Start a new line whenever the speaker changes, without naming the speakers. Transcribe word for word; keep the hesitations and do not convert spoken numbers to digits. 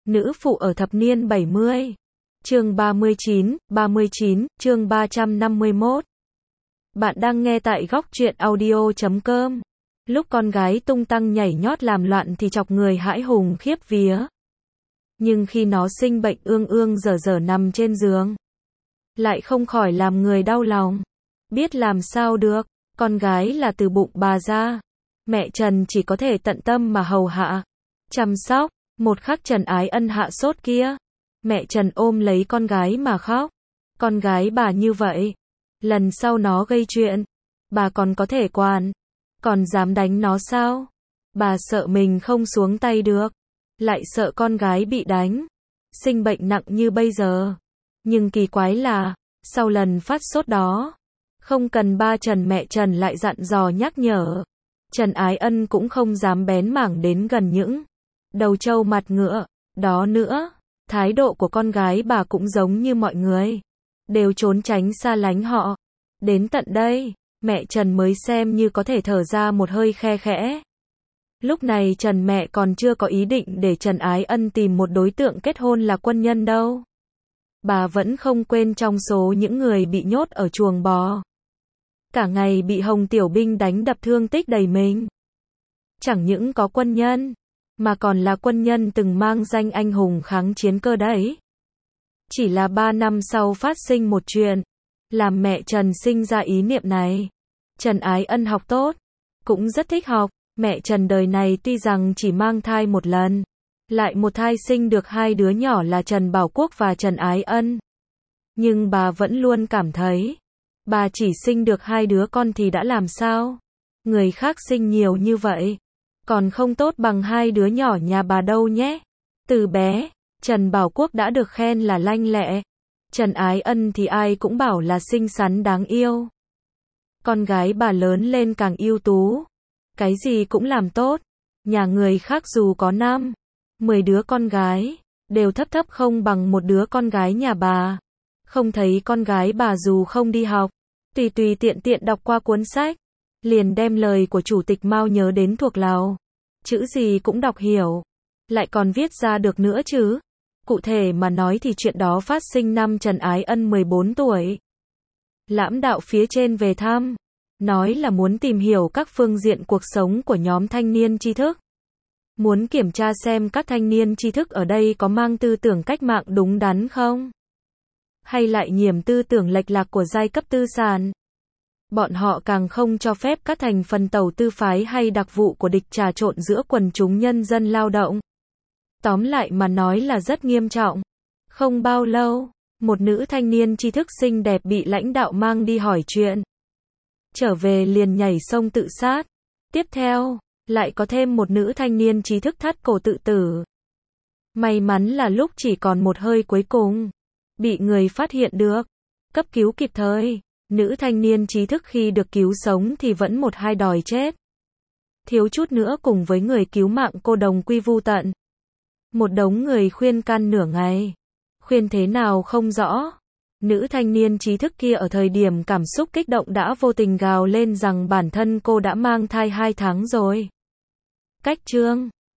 Nữ phụ ở thập niên bảy mươi. Chương ba mươi chín, ba mươi chín, chương ba trăm năm mươi mốt. Bạn đang nghe tại góc truyện audio chấm com. Lúc con gái tung tăng nhảy nhót làm loạn thì chọc người hãi hùng khiếp vía. Nhưng khi nó sinh bệnh ương ương dở dở nằm trên giường, lại không khỏi làm người đau lòng. Biết làm sao được, con gái là từ bụng bà ra. Mẹ Trần chỉ có thể tận tâm mà hầu hạ, chăm sóc. Một khắc Trần Ái Ân hạ sốt kia, mẹ Trần ôm lấy con gái mà khóc. Con gái bà như vậy, lần sau nó gây chuyện, bà còn có thể quản, còn dám đánh nó sao? Bà sợ mình không xuống tay được, lại sợ con gái bị đánh, sinh bệnh nặng như bây giờ. Nhưng kỳ quái là, sau lần phát sốt đó, không cần ba Trần mẹ Trần lại dặn dò nhắc nhở, Trần Ái Ân cũng không dám bén mảng đến gần những đầu trâu mặt ngựa đó nữa. Thái độ của con gái bà cũng giống như mọi người, đều trốn tránh xa lánh họ. Đến tận đây, mẹ Trần mới xem như có thể thở ra một hơi khe khẽ. Lúc này Trần mẹ còn chưa có ý định để Trần Ái Ân tìm một đối tượng kết hôn là quân nhân đâu. Bà vẫn không quên trong số những người bị nhốt ở chuồng bò, cả ngày bị Hồng Tiểu Binh đánh đập thương tích đầy mình. Chẳng những có quân nhân, mà còn là quân nhân từng mang danh anh hùng kháng chiến cơ đấy. Chỉ là ba năm sau phát sinh một chuyện, làm mẹ Trần sinh ra ý niệm này. Trần Ái Ân học tốt, cũng rất thích học. Mẹ Trần đời này tuy rằng chỉ mang thai một lần, lại một thai sinh được hai đứa nhỏ là Trần Bảo Quốc và Trần Ái Ân. Nhưng bà vẫn luôn cảm thấy, bà chỉ sinh được hai đứa con thì đã làm sao? Người khác sinh nhiều như vậy, còn không tốt bằng hai đứa nhỏ nhà bà đâu nhé. Từ bé, Trần Bảo Quốc đã được khen là lanh lẹ. Trần Ái Ân thì ai cũng bảo là xinh xắn đáng yêu. Con gái bà lớn lên càng ưu tú, cái gì cũng làm tốt. Nhà người khác dù có năm, mười đứa con gái, đều thấp thấp không bằng một đứa con gái nhà bà. Không thấy con gái bà dù không đi học, tùy tùy tiện tiện đọc qua cuốn sách, liền đem lời của Chủ tịch Mao nhớ đến thuộc lòng. Chữ gì cũng đọc hiểu, lại còn viết ra được nữa chứ. Cụ thể mà nói thì chuyện đó phát sinh năm Trần Ái Ân mười bốn tuổi. Lãm đạo phía trên về thăm, nói là muốn tìm hiểu các phương diện cuộc sống của nhóm thanh niên tri thức. Muốn kiểm tra xem các thanh niên tri thức ở đây có mang tư tưởng cách mạng đúng đắn không? Hay lại nhiễm tư tưởng lệch lạc của giai cấp tư sản. Bọn họ càng không cho phép các thành phần tàu tư phái hay đặc vụ của địch trà trộn giữa quần chúng nhân dân lao động. Tóm lại mà nói là rất nghiêm trọng. Không bao lâu, một nữ thanh niên tri thức xinh đẹp bị lãnh đạo mang đi hỏi chuyện. Trở về liền nhảy sông tự sát. Tiếp theo, lại có thêm một nữ thanh niên trí thức thắt cổ tự tử. May mắn là lúc chỉ còn một hơi cuối cùng, bị người phát hiện được, cấp cứu kịp thời. Nữ thanh niên trí thức khi được cứu sống thì vẫn một hai đòi chết. Thiếu chút nữa cùng với người cứu mạng cô đồng quy vu tận. Một đống người khuyên can nửa ngày, khuyên thế nào không rõ. Nữ thanh niên trí thức kia ở thời điểm cảm xúc kích động đã vô tình gào lên rằng bản thân cô đã mang thai hai tháng rồi. Cách chương